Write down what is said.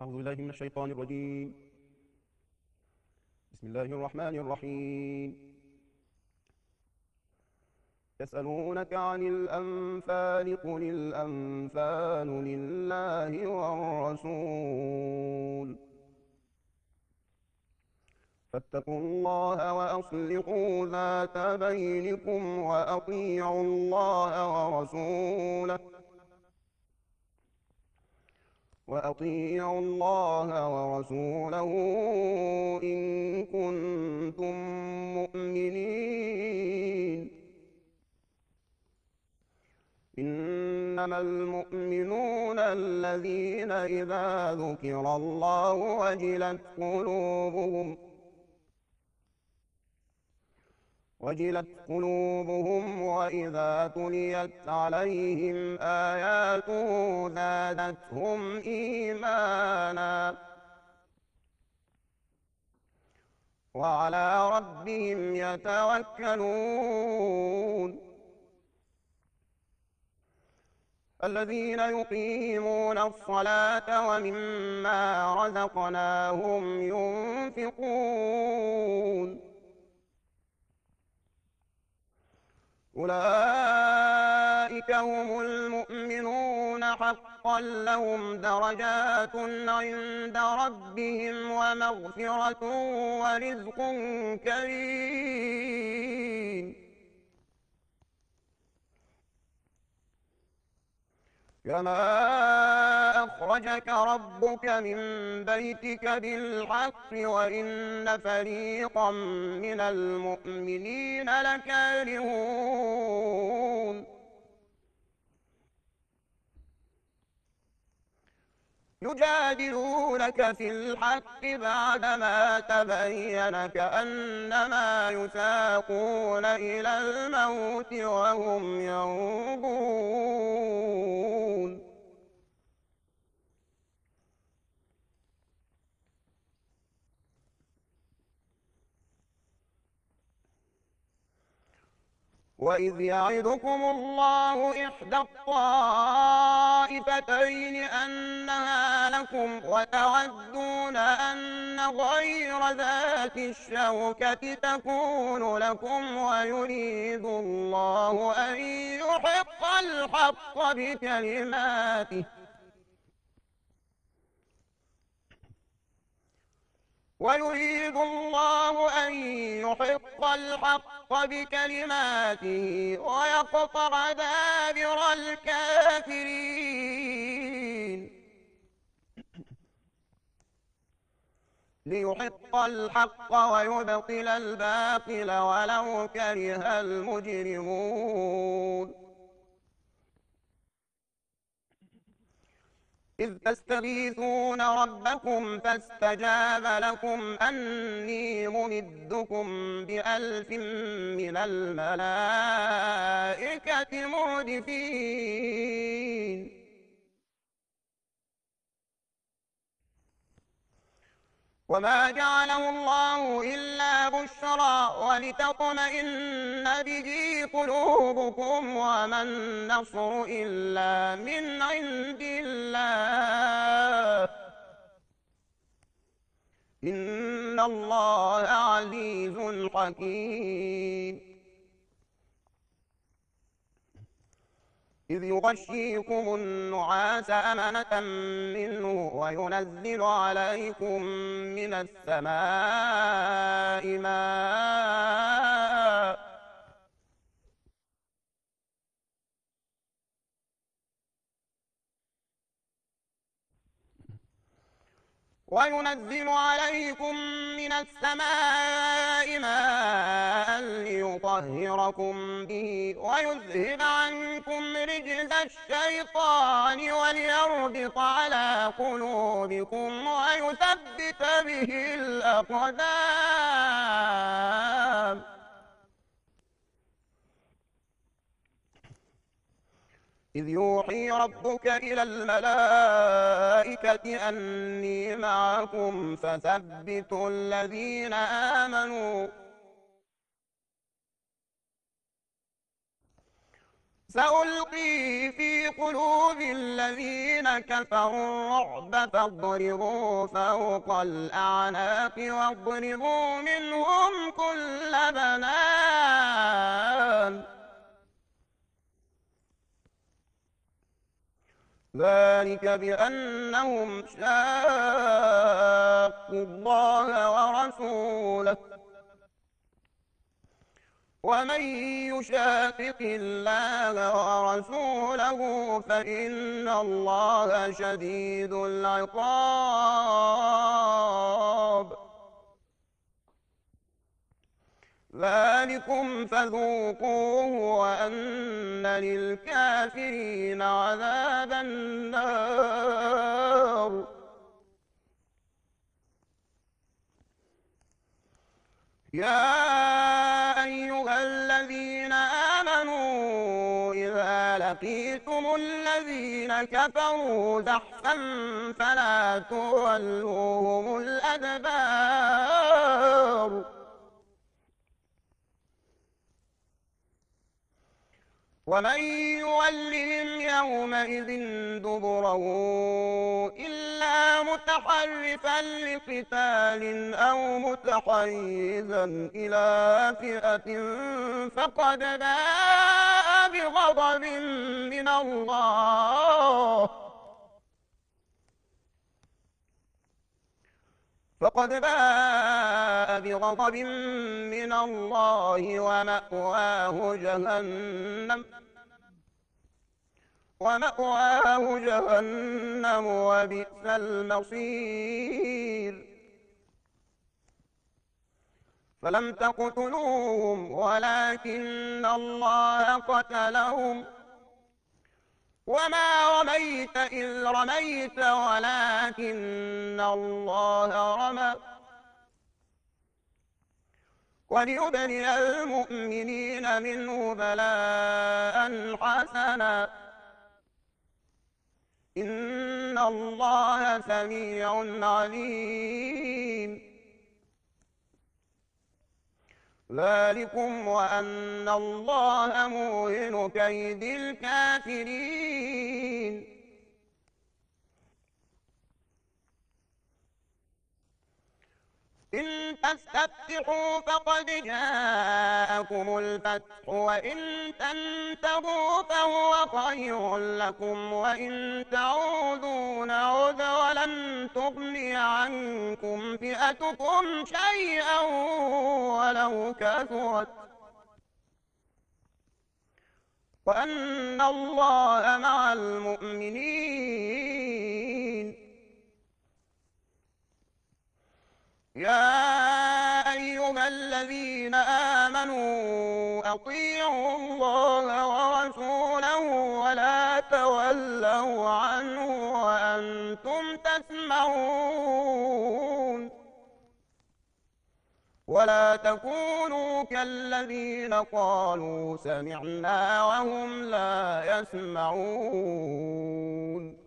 أعوذ بالله من الشيطان الرجيم. بسم الله الرحمن الرحيم. يسألونك عن الأنفال قل الأنفال لله والرسول فاتقوا الله وأصلحوا ذات بينكم وأطيعوا الله ورسوله إن كنتم مؤمنين. إنما المؤمنون الذين إذا ذكر الله وجلت قلوبهم وإذا تليت عليهم آياته زادتهم إيمانا وعلى ربهم يتوكلون. الذين يقيمون الصلاة ومما رزقناهم ينفقون أولئك هم المؤمنون حقا لهم درجات عند ربهم ومغفرة ورزق كريم. كما أخرجك ربك من بيتك بالحق وإن فريقا من المؤمنين لكارهون يجادلونك في الحق بعدما تبين كأنما يساقون إلى الموت وهم ينظرون. وإذ يعدكم الله إحدى الطائفتين أنها لكم وتودون أن غير ذات الشوكة تكون لكم ويريد الله أن يحق الحق بكلماته ويقطع دابر الكافرين ليحق الحق ويبطل الباطل ولو كره المجرمون. إذ تستغيثون ربكم فاستجاب لكم أني ممدكم ب1000 من الملائكة مردفين. وما جعله الله إلا بشرى ولتطمئن به قلوبكم وما النصر إلا من عند الله إن الله عزيز حكيم. إذ يغشيكم النعاس أمنة منه وينزل عليكم من السماء ماء ليطهركم به ويذهب عنكم رجز الشيطان وليربط على قلوبكم ويثبت به الأقدام. إذ يوحي ربك إلى الملائكة أني معكم فثبتوا الذين آمنوا سألقي في قلوب الذين كفروا الرعب فاضربوا فوق الأعناق واضربوا منهم كل بنان ذلك بأنهم شاقوا الله ورسوله ومن يشاقق الله ورسوله فإن الله شديد العقاب ذلكم فذوقوه وأن للكافرين عذاب النار يا أيها الذين آمنوا إذا لقيتم الذين كفروا زحفا فلا تولوهم الأدبار ومن يولهم يومئذ دبره إلا متحرفا لقتال أو متحيزا إلى فئة فقد باء بغضب من الله ومأواه جهنم وبئس المصير فلم تقتلوهم ولكن الله قتلهم وما رميت إذ رميت ولكن الله رمى وليبلي المؤمنين منه بلاء حسنا إن الله سميع عليم ذلكم وأن الله موهن كيد الكافرين إن تستفتحوا فقد جاءكم الفتح وإن تنتهوا فهو خير لكم وإن تعودوا نعد ولن تغني عنكم فئتكم شيئا ولو كثرت وأن الله مع المؤمنين يا أيها الذين آمنوا أطيعوا الله ورسوله ولا تولوا عنه وأنتم تسمعون ولا تكونوا كالذين قالوا سمعنا وهم لا يسمعون